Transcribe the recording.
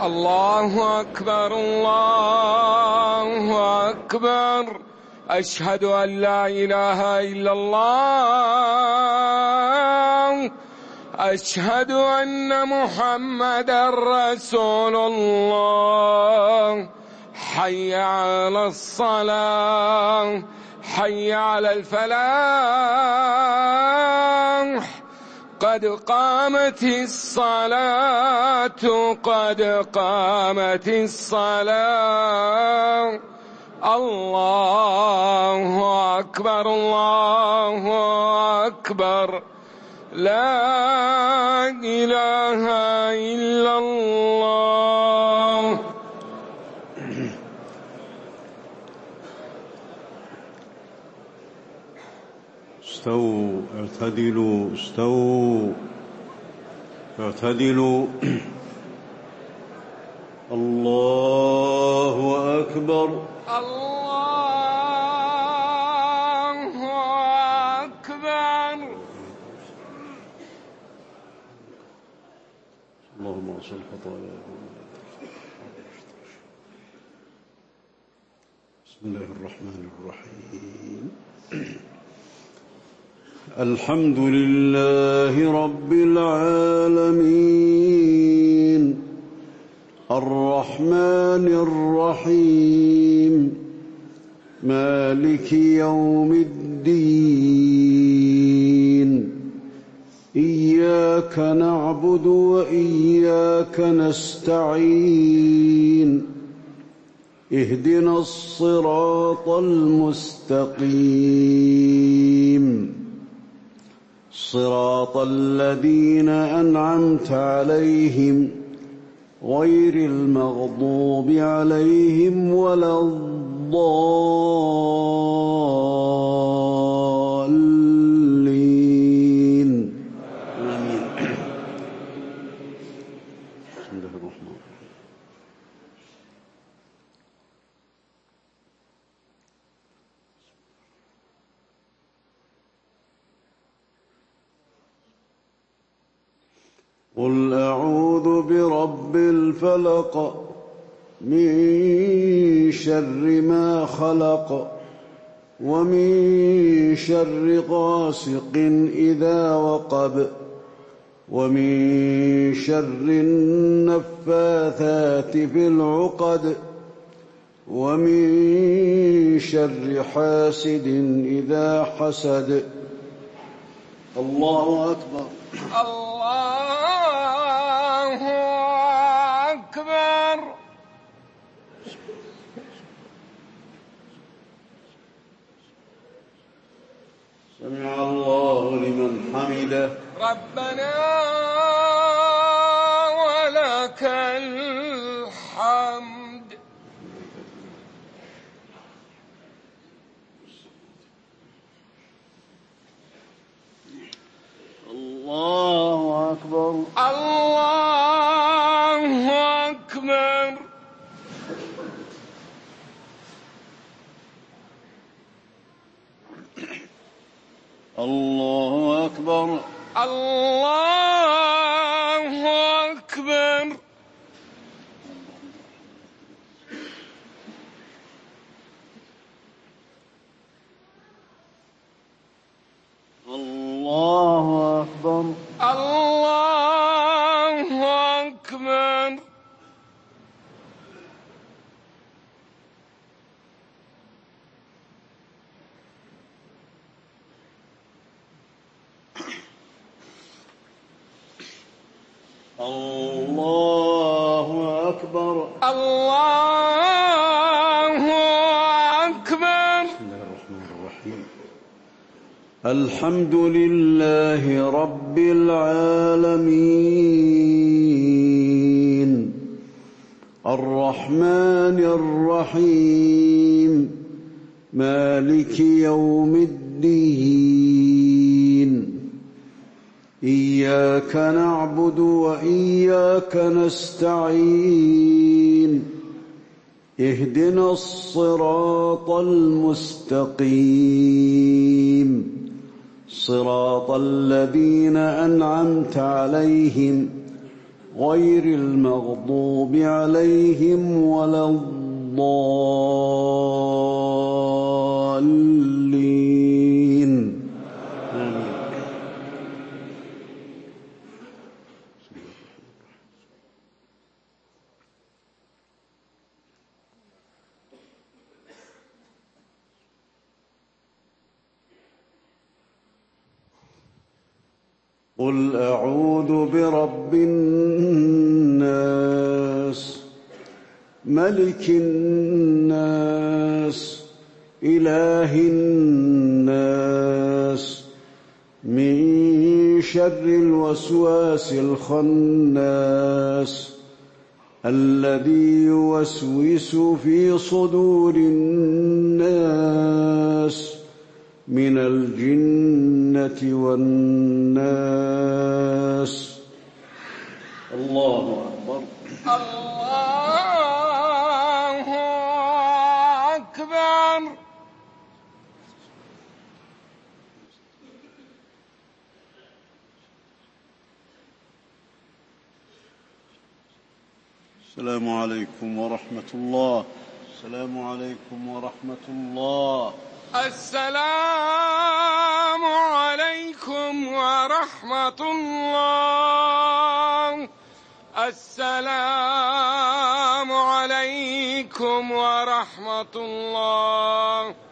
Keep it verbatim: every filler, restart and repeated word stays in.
الله أكبر الله أكبر. أشهد أن لا إله إلا الله. أشهد أن محمدًا رسول الله. حي على الصلاة، حي على الفلاح، قد قامت الصلاة، قد قامت الصلاة. الله أكبر الله أكبر. لا إله إلا الله. استووا اعتدلوا استووا اعتدلوا. الله أكبر الله أكبر. اللهم اغفر خطاياهم. بسم الله الرحمن الرحيم. الحمد لله رب العالمين، الرحمن الرحيم، مالك يوم الدين. إياك نعبد وإياك نستعين. اهدنا الصراط المستقيم، صراط الذين أنعمت عليهم غير المغضوب عليهم ولا الضالين. آمين. بسم الله الرحمن الرحيم. قل أعوذ برب الفلق، من شر ما خلق، ومن شر غاسق إذا وقب، ومن شر النفاثات في العقد، ومن شر حاسد إذا حسد. الله أكبر الله أكبر. سمع الله لمن حمده. ربنا ولك الحمد. الله أكبر الله أكبر. الله أكبر الله أكبر. الله أكبر الله أكبر. الله أكبر الله أكبر. بسم الله الرحمن الرحيم. الحمد لله رب العالمين، الرحمن الرحيم، مالك يوم الدين. إياك نعبد وإياك نستعين. اهدنا الصراط المستقيم، صراط الذين أنعمت عليهم غير المغضوب عليهم ولا الضالين آمين. قل أعوذ برب الناس ملك الناس إله الناس من شر الوسواس الخناس الذي يوسوس في صدور الناس من الجنة والناس. الله أكبر. الله أكبر. السلام عليكم ورحمة الله. السلام عليكم ورحمة الله. السلام عليكم ورحمة الله. السلام عليكم ورحمة الله.